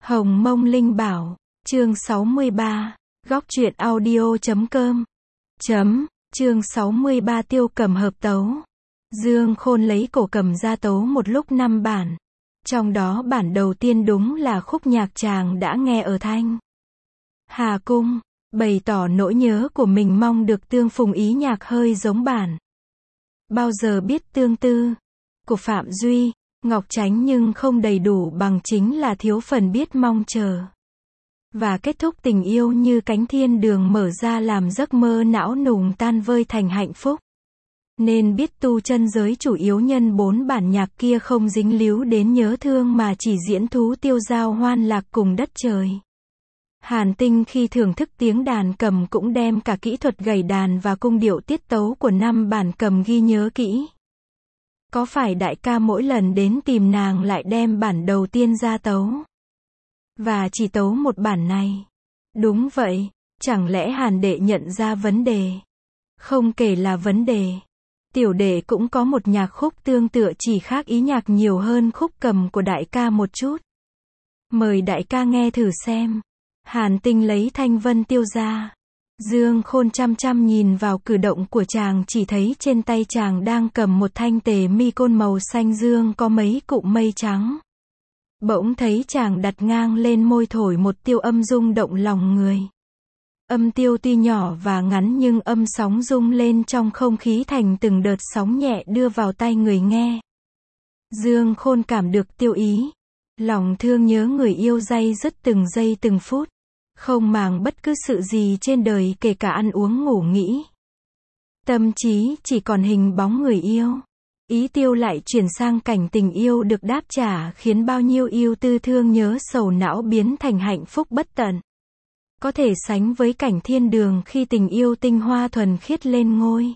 Hồng Mông Linh Bảo, chương 63, góc truyện audio.com. Chương 63 Tiêu Cầm hợp tấu. Dương Khôn lấy cổ cầm ra tấu một lúc 5 bản. Trong đó bản đầu tiên đúng là khúc nhạc chàng đã nghe ở Thanh Hà Cung, bày tỏ nỗi nhớ của mình mong được tương phùng ý nhạc hơi giống bản Bao giờ biết tương tư của Phạm Duy, Ngọc Chánh nhưng không đầy đủ bằng chính là thiếu phần biết mong chờ. Và kết thúc tình yêu như cánh thiên đường mở ra làm giấc mơ não nùng tan vơi thành hạnh phúc. Nên biết tu chân giới chủ yếu nhân 4 bản nhạc kia không dính líu đến nhớ thương mà chỉ diễn thú tiêu dao hoan lạc cùng đất trời. Hàn Tinh khi thưởng thức tiếng đàn cầm cũng đem cả kỹ thuật gảy đàn và cung điệu tiết tấu của 5 bản cầm ghi nhớ kỹ. Có phải đại ca mỗi lần đến tìm nàng lại đem bản đầu tiên ra tấu? Và chỉ tấu một bản này? Đúng vậy, chẳng lẽ Hàn đệ nhận ra vấn đề? Không kể là vấn đề. Tiểu đệ cũng có một nhạc khúc tương tự chỉ khác ý nhạc nhiều hơn khúc cầm của đại ca một chút. Mời đại ca nghe thử xem. Hàn Tinh lấy thanh vân tiêu ra. Dương Khôn chăm chăm nhìn vào cử động của chàng, chỉ thấy trên tay chàng đang cầm một thanh tề mi côn màu xanh dương có mấy cụm mây trắng. Bỗng thấy chàng đặt ngang lên môi thổi một tiêu âm rung động lòng người. Âm tiêu tuy nhỏ và ngắn nhưng âm sóng rung lên trong không khí thành từng đợt sóng nhẹ đưa vào tai người nghe. Dương Khôn cảm được tiêu ý. Lòng thương nhớ người yêu day dứt từng giây từng phút. Không màng bất cứ sự gì trên đời kể cả ăn uống ngủ nghỉ. Tâm trí chỉ còn hình bóng người yêu. Ý tiêu lại chuyển sang cảnh tình yêu được đáp trả khiến bao nhiêu yêu tư thương nhớ sầu não biến thành hạnh phúc bất tận. Có thể sánh với cảnh thiên đường khi tình yêu tinh hoa thuần khiết lên ngôi.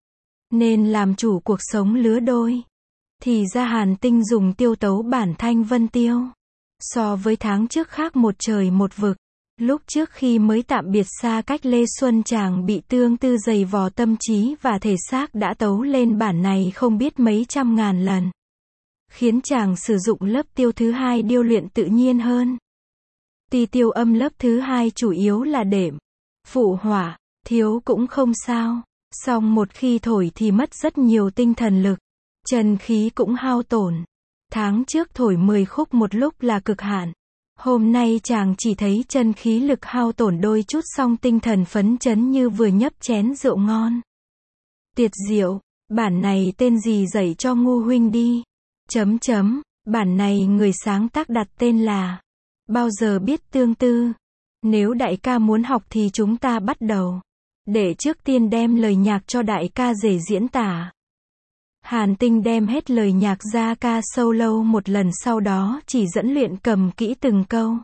Nên làm chủ cuộc sống lứa đôi. Thì ra Hàn Tinh dùng tiêu tấu bản thanh vân tiêu. So với tháng trước khác một trời một vực. Lúc trước khi mới tạm biệt xa cách Lê Xuân chàng bị tương tư dày vò tâm trí và thể xác đã tấu lên bản này không biết mấy trăm ngàn lần. Khiến chàng sử dụng lớp tiêu thứ hai điêu luyện tự nhiên hơn. Tuy tiêu âm lớp thứ hai chủ yếu là đệm, phụ hỏa, thiếu cũng không sao. Song một khi thổi thì mất rất nhiều tinh thần lực. Chân khí cũng hao tổn. Tháng trước thổi 10 khúc một lúc là cực hạn. Hôm nay chàng chỉ thấy chân khí lực hao tổn đôi chút song tinh thần phấn chấn như vừa nhấp chén rượu ngon. Tiệt diệu, bản này tên gì dạy cho ngu huynh đi. Bản này người sáng tác đặt tên là Bao giờ biết tương tư. Nếu đại ca muốn học thì chúng ta bắt đầu. Để trước tiên đem lời nhạc cho đại ca dễ diễn tả. Hàn Tinh đem hết lời nhạc ra ca solo một lần, sau đó chỉ dẫn luyện cầm kỹ từng câu.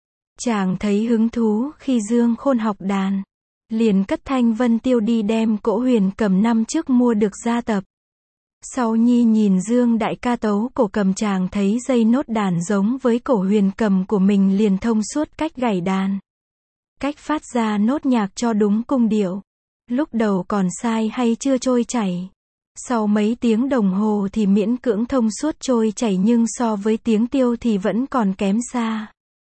Chàng thấy hứng thú khi Dương Khôn học đàn. Liền cất thanh vân tiêu đi đem cỗ huyền cầm năm trước mua được ra tập. Sau nhi nhìn Dương đại ca tấu cổ cầm chàng thấy dây nốt đàn giống với cổ huyền cầm của mình liền thông suốt cách gảy đàn. Cách phát ra nốt nhạc cho đúng cung điệu. Lúc đầu còn sai hay chưa trôi chảy. Sau mấy tiếng đồng hồ thì miễn cưỡng thông suốt trôi chảy nhưng so với tiếng tiêu thì vẫn còn kém xa.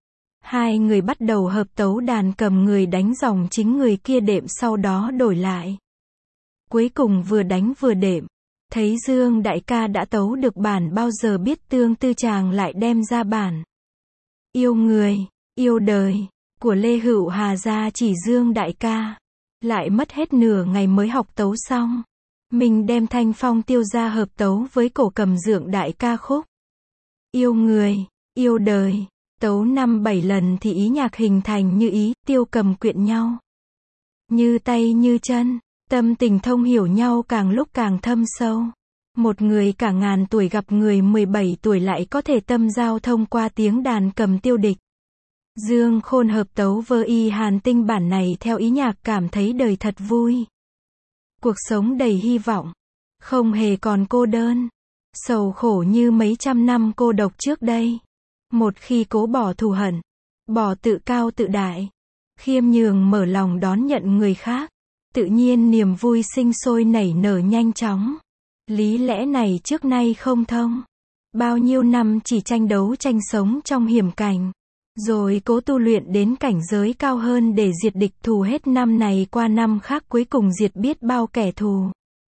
Hai người bắt đầu hợp tấu đàn cầm, người đánh dòng chính người kia đệm sau đó đổi lại. Cuối cùng vừa đánh vừa đệm. Thấy Dương đại ca đã tấu được bản Bao giờ biết tương tư, chàng lại đem ra bản Yêu người, yêu đời của Lê Hữu Hà ra chỉ Dương đại ca. Lại mất hết nửa ngày mới học tấu xong. Mình đem thanh phong tiêu ra hợp tấu với cổ cầm dượng đại ca khúc Yêu người, yêu đời. Tấu 5-7 lần thì ý nhạc hình thành như ý tiêu cầm quyện nhau. Như tay như chân, tâm tình thông hiểu nhau càng lúc càng thâm sâu. Một người cả ngàn tuổi gặp người 17 tuổi lại có thể tâm giao thông qua tiếng đàn cầm tiêu địch. Dương Khôn hợp tấu với Hàn Tinh bản này theo ý nhạc cảm thấy đời thật vui. Cuộc sống đầy hy vọng. Không hề còn cô đơn. Sầu khổ như mấy trăm năm cô độc trước đây. Một khi cố bỏ thù hận. Bỏ tự cao tự đại. Khiêm nhường mở lòng đón nhận người khác. Tự nhiên niềm vui sinh sôi nảy nở nhanh chóng. Lý lẽ này trước nay không thông. Bao nhiêu năm chỉ tranh đấu tranh sống trong hiểm cảnh. rồi cố tu luyện đến cảnh giới cao hơn để diệt địch thù hết năm này qua năm khác cuối cùng diệt biết bao kẻ thù.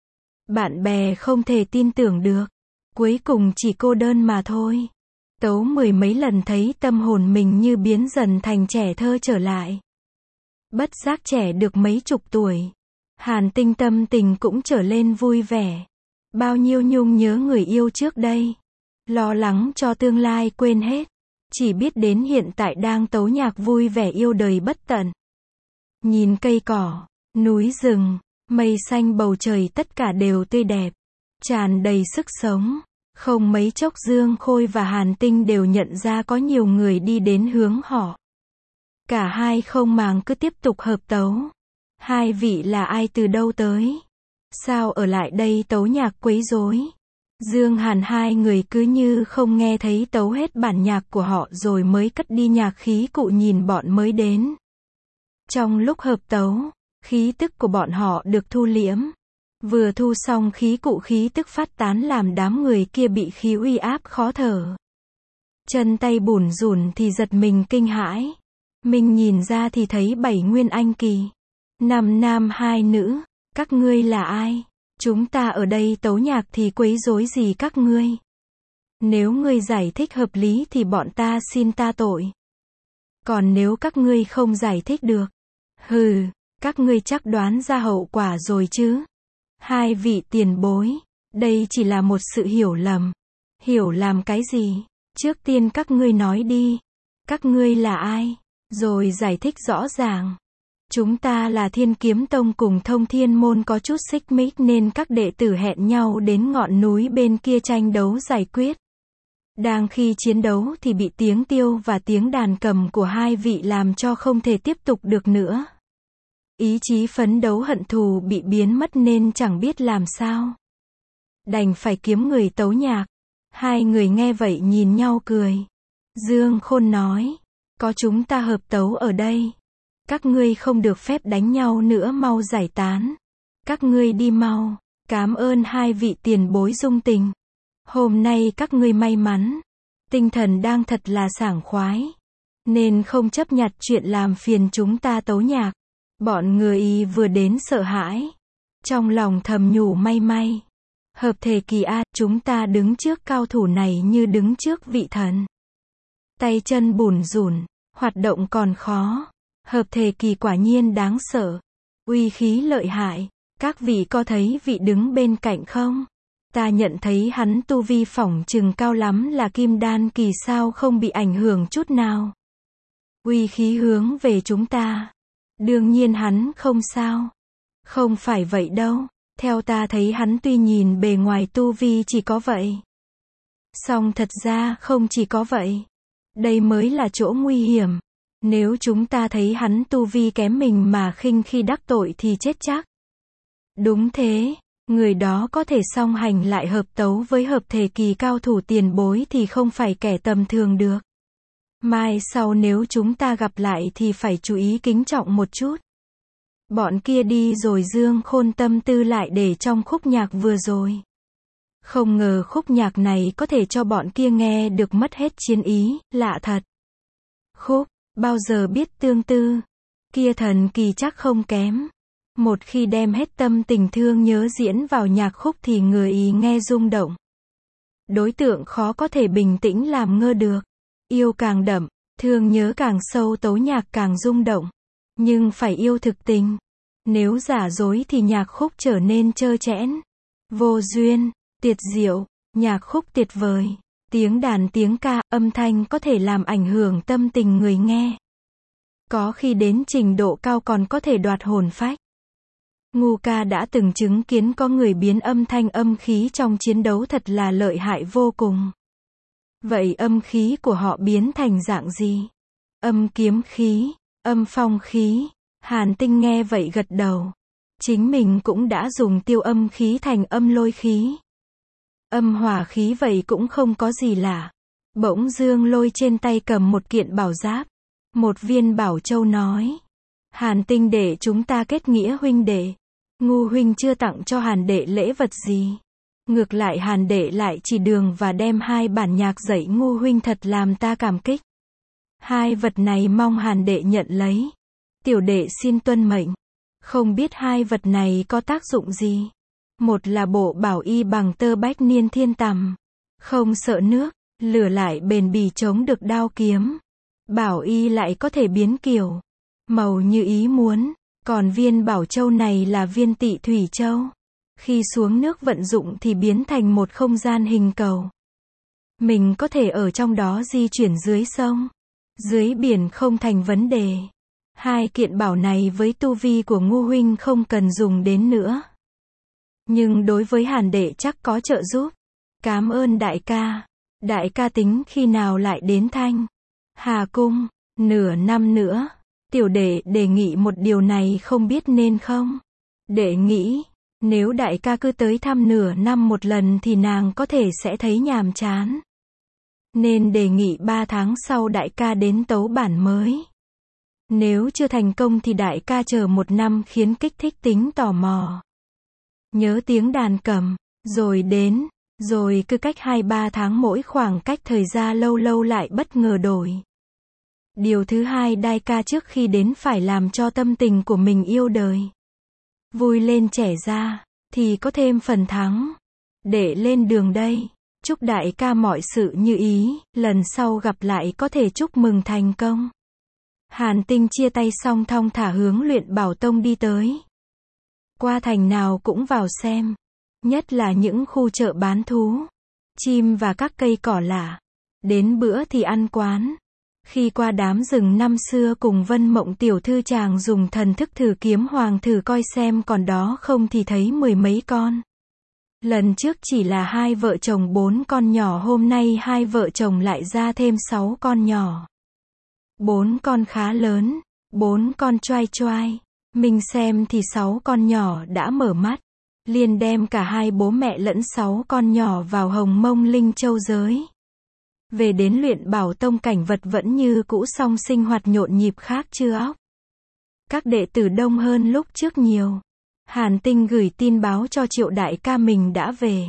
Bạn bè không thể tin tưởng được. Cuối cùng chỉ cô đơn mà thôi. Tấu mười mấy lần thấy tâm hồn mình như biến dần thành trẻ thơ trở lại. Bất giác trẻ được mấy chục tuổi. Hàn Tinh tâm tình cũng trở lên vui vẻ. Bao nhiêu nhung nhớ người yêu trước đây. Lo lắng cho tương lai quên hết. Chỉ biết đến hiện tại đang tấu nhạc vui vẻ yêu đời bất tận. Nhìn cây cỏ, núi rừng, mây xanh bầu trời tất cả đều tươi đẹp. Tràn đầy sức sống. Không mấy chốc Dương Khôi và Hàn Tinh đều nhận ra có nhiều người đi đến hướng họ. Cả hai không màng cứ tiếp tục hợp tấu. Hai vị là ai từ đâu tới? Sao ở lại đây tấu nhạc quấy rối? Dương Hàn hai người cứ như không nghe thấy tấu hết bản nhạc của họ rồi mới cất đi nhạc khí cụ nhìn bọn mới đến. Trong lúc hợp tấu, khí tức của bọn họ được thu liễm. Vừa thu xong khí cụ khí tức phát tán làm đám người kia bị khí uy áp khó thở. Chân tay bủn rủn thì giật mình kinh hãi. Mình nhìn ra thì thấy 7 nguyên anh kỳ. 5 nam 2 nữ. Các ngươi là ai? Chúng ta ở đây tấu nhạc thì quấy rối gì các ngươi? Nếu ngươi giải thích hợp lý thì bọn ta xin ta tội. Còn nếu các ngươi không giải thích được, hừ, các ngươi chắc đoán ra hậu quả rồi chứ? Hai vị tiền bối, đây chỉ là một sự hiểu lầm. Hiểu làm cái gì? Trước tiên các ngươi nói đi. Các ngươi là ai? Rồi giải thích rõ ràng. Chúng ta là Thiên Kiếm Tông cùng Thông Thiên Môn có chút xích mích nên các đệ tử hẹn nhau đến ngọn núi bên kia tranh đấu giải quyết. Đang khi chiến đấu thì bị tiếng tiêu và tiếng đàn cầm của hai vị làm cho không thể tiếp tục được nữa. Ý chí phấn đấu hận thù bị biến mất nên chẳng biết làm sao. Đành phải kiếm người tấu nhạc. Hai người nghe vậy nhìn nhau cười. Dương Khôn nói, có chúng ta hợp tấu ở đây. Các ngươi không được phép đánh nhau nữa, mau giải tán. Các ngươi đi mau. Cảm ơn hai vị tiền bối dung tình. Hôm nay các ngươi may mắn. Tinh thần đang thật là sảng khoái. Nên không chấp nhặt chuyện làm phiền chúng ta tấu nhạc. Bọn người vừa đến sợ hãi. Trong lòng thầm nhủ may may. Hợp thể kỳ A, chúng ta đứng trước cao thủ này như đứng trước vị thần. Tay chân bủn rủn, hoạt động còn khó. Hợp thể kỳ quả nhiên đáng sợ. Uy khí lợi hại. Các vị có thấy vị đứng bên cạnh không? Ta nhận thấy hắn tu vi phỏng chừng cao lắm là kim đan kỳ, sao không bị ảnh hưởng chút nào. Uy khí hướng về chúng ta. Đương nhiên hắn không sao. Không phải vậy đâu. Theo ta thấy hắn tuy nhìn bề ngoài tu vi chỉ có vậy. Song thật ra không chỉ có vậy. Đây mới là chỗ nguy hiểm. Nếu chúng ta thấy hắn tu vi kém mình mà khinh khi đắc tội thì chết chắc. Đúng thế, người đó có thể song hành lại hợp tấu với hợp thể kỳ cao thủ tiền bối thì không phải kẻ tầm thường được. Mai sau nếu chúng ta gặp lại thì phải chú ý kính trọng một chút. Bọn kia đi rồi Dương Khôn tâm tư lại để trong khúc nhạc vừa rồi. Không ngờ khúc nhạc này có thể cho bọn kia nghe được mất hết chiến ý, lạ thật. Khúc, bao giờ biết tương tư. Kia thần kỳ chắc không kém. Một khi đem hết tâm tình thương nhớ diễn vào nhạc khúc thì người ý nghe rung động. Đối tượng khó có thể bình tĩnh làm ngơ được. Yêu càng đậm, thương nhớ càng sâu, tấu nhạc càng rung động. Nhưng phải yêu thực tình. Nếu giả dối thì nhạc khúc trở nên trơ trẽn. Vô duyên, tuyệt diệu, nhạc khúc tuyệt vời. Tiếng đàn tiếng ca, âm thanh có thể làm ảnh hưởng tâm tình người nghe. Có khi đến trình độ cao còn có thể đoạt hồn phách. Ngu ca đã từng chứng kiến có người biến âm thanh âm khí trong chiến đấu thật là lợi hại vô cùng. Vậy âm khí của họ biến thành dạng gì? Âm kiếm khí, âm phong khí. Hàn Tinh nghe vậy gật đầu. Chính mình cũng đã dùng tiêu âm khí thành âm lôi khí. Âm hỏa khí vậy cũng không có gì lạ. Bỗng Dương Lôi trên tay cầm một kiện bảo giáp. Một viên bảo châu nói. Hàn Tinh để chúng ta kết nghĩa huynh đệ. Ngu huynh chưa tặng cho Hàn đệ lễ vật gì. Ngược lại Hàn đệ lại chỉ đường và đem 2 bản nhạc dạy Ngu huynh, thật làm ta cảm kích. Hai vật này mong Hàn đệ nhận lấy. Tiểu đệ xin tuân mệnh. Không biết hai vật này có tác dụng gì? Một là bộ bảo y bằng tơ bách niên thiên tằm. Không sợ nước, lửa lại bền bỉ chống được đao kiếm. Bảo y lại có thể biến kiểu, màu như ý muốn. Còn viên bảo châu này là viên tị thủy châu. Khi xuống nước vận dụng thì biến thành một không gian hình cầu. Mình có thể ở trong đó di chuyển dưới sông, dưới biển không thành vấn đề. Hai kiện bảo này với tu vi của Ngô huynh không cần dùng đến nữa. Nhưng đối với Hàn đệ chắc có trợ giúp. Cảm ơn đại ca. Đại ca tính khi nào lại đến Thanh Hà Cung? Nửa năm nữa. Tiểu đệ đề nghị một điều này không biết nên không? Đệ nghĩ, nếu đại ca cứ tới thăm nửa năm một lần thì nàng có thể sẽ thấy nhàm chán. Nên đề nghị 3 tháng sau đại ca đến tấu bản mới. Nếu chưa thành công thì đại ca chờ 1 năm khiến kích thích tính tò mò. Nhớ tiếng đàn cầm, rồi đến, rồi cứ cách 2-3 tháng mỗi khoảng cách thời gian lâu lâu lại bất ngờ đổi. Điều thứ hai đại ca trước khi đến phải làm cho tâm tình của mình yêu đời. Vui lên trẻ ra, thì có thêm phần thắng. Để lên đường đây. Chúc đại ca mọi sự như ý, lần sau gặp lại có thể chúc mừng thành công. Hàn Tinh chia tay xong thong thả hướng Luyện Bảo Tông đi tới. Qua thành nào cũng vào xem. Nhất là những khu chợ bán thú, chim và các cây cỏ lạ. Đến bữa thì ăn quán. Khi qua đám rừng năm xưa cùng Vân Mộng tiểu thư chàng dùng thần thức thử kiếm hoàng thử coi xem còn đó không thì thấy 10 mấy con. Lần trước chỉ là 2 vợ chồng 4 con nhỏ, hôm nay 2 vợ chồng lại ra thêm 6 con nhỏ. 4 con khá lớn, 4 con choai choai. Mình xem thì 6 con nhỏ đã mở mắt. Liền đem cả 2 bố mẹ lẫn 6 con nhỏ vào Hồng Mông Linh Châu giới. Về đến Luyện Bảo Tông cảnh vật vẫn như cũ, song sinh hoạt nhộn nhịp khác chưa óc. Các đệ tử đông hơn lúc trước nhiều. Hàn Tinh gửi tin báo cho Triệu đại ca mình đã về.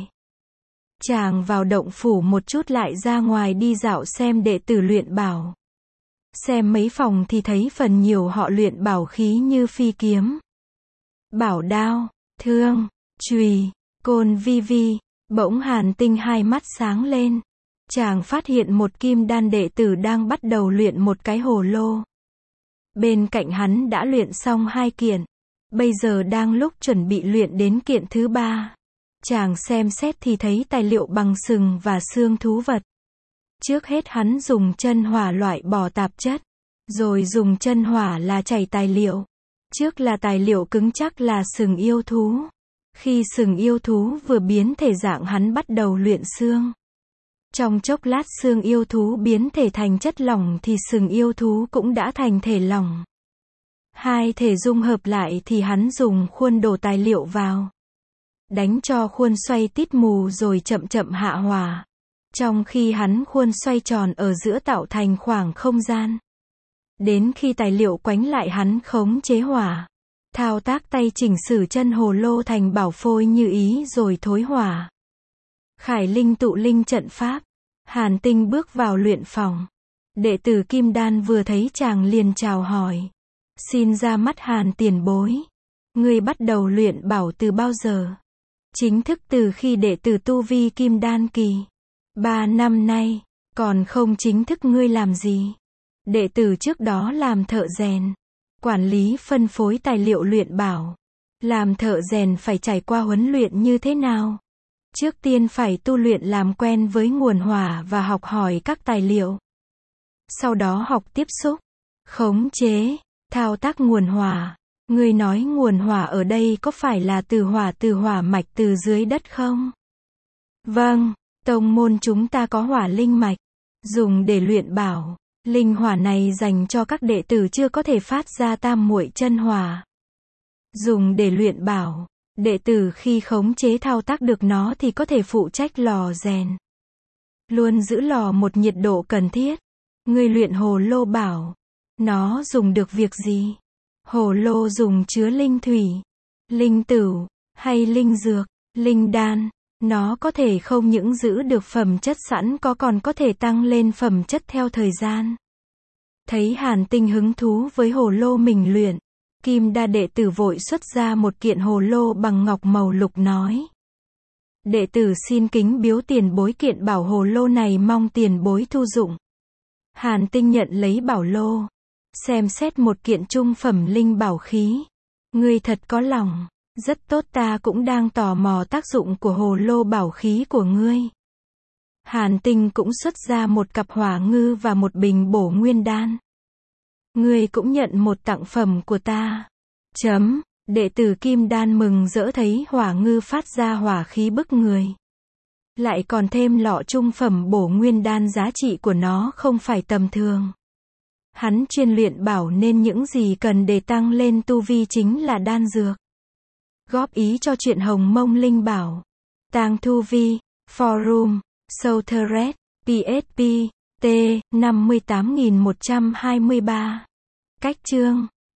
Chàng vào động phủ một chút lại ra ngoài đi dạo xem đệ tử luyện bảo. Xem mấy phòng thì thấy phần nhiều họ luyện bảo khí như phi kiếm, bảo đao, thương, chùy, côn vi vi. Bỗng Hàn Tinh hai mắt sáng lên. Chàng phát hiện một kim đan đệ tử đang bắt đầu luyện một cái hồ lô. Bên cạnh hắn đã luyện xong 2 kiện. Bây giờ đang lúc chuẩn bị luyện đến kiện thứ 3. Chàng xem xét thì thấy tài liệu bằng sừng và xương thú vật. Trước hết hắn dùng chân hỏa loại bỏ tạp chất. Rồi dùng chân hỏa là chảy tài liệu. Trước là tài liệu cứng chắc là sừng yêu thú. Khi sừng yêu thú vừa biến thể dạng hắn bắt đầu luyện xương. Trong chốc lát xương yêu thú biến thể thành chất lỏng thì sừng yêu thú cũng đã thành thể lỏng. Hai thể dung hợp lại thì hắn dùng khuôn đổ tài liệu vào. Đánh cho khuôn xoay tít mù rồi chậm chậm hạ hỏa. Trong khi hắn khuôn xoay tròn ở giữa tạo thành khoảng không gian. Đến khi tài liệu quánh lại hắn khống chế hỏa. Thao tác tay chỉnh sửa chân hồ lô thành bảo phôi như ý rồi thối hỏa. Khải linh tụ linh trận pháp. Hàn Tinh bước vào luyện phòng. Đệ tử Kim Đan vừa thấy chàng liền chào hỏi. Xin ra mắt Hàn tiền bối. Ngươi bắt đầu luyện bảo từ bao giờ? Chính thức từ khi đệ tử tu vi Kim Đan kỳ. 3 năm nay. Còn không chính thức ngươi làm gì? Đệ tử trước đó làm thợ rèn. Quản lý phân phối tài liệu luyện bảo. Làm thợ rèn phải trải qua huấn luyện như thế nào? Trước tiên phải tu luyện làm quen với nguồn hỏa và học hỏi các tài liệu. Sau đó học tiếp xúc, khống chế, thao tác nguồn hỏa. Ngươi nói nguồn hỏa ở đây có phải là từ hỏa mạch từ dưới đất không? Vâng, tông môn chúng ta có hỏa linh mạch, dùng để luyện bảo. Linh hỏa này dành cho các đệ tử chưa có thể phát ra tam muội chân hỏa. Dùng để luyện bảo. Đệ tử khi khống chế thao tác được nó thì có thể phụ trách lò rèn. Luôn giữ lò một nhiệt độ cần thiết. Người luyện hồ lô bảo. Nó dùng được việc gì? Hồ lô dùng chứa linh thủy, linh tửu, hay linh dược, linh đan. Nó có thể không những giữ được phẩm chất sẵn có còn có thể tăng lên phẩm chất theo thời gian. Thấy Hàn Tinh hứng thú với hồ lô mình luyện, Kim Đa đệ tử vội xuất ra một kiện hồ lô bằng ngọc màu lục nói. Đệ tử xin kính biếu tiền bối kiện bảo hồ lô này, mong tiền bối thu dụng. Hàn Tinh nhận lấy bảo lô, xem xét một kiện trung phẩm linh bảo khí. Ngươi thật có lòng, rất tốt, ta cũng đang tò mò tác dụng của hồ lô bảo khí của ngươi. Hàn Tinh cũng xuất ra một cặp hỏa ngư và một bình bổ nguyên đan. Ngươi cũng nhận một tặng phẩm của ta. Đệ tử Kim Đan mừng rỡ thấy hỏa ngư phát ra hỏa khí bức người. Lại còn thêm lọ trung phẩm bổ nguyên đan, giá trị của nó không phải tầm thường. Hắn chuyên luyện bảo nên những gì cần để tăng lên tu vi chính là đan dược. Góp ý cho chuyện Hồng Mông Linh Bảo. Tàng Thu Vi, Forum, Southred, PSP, T, 58123. Cách chương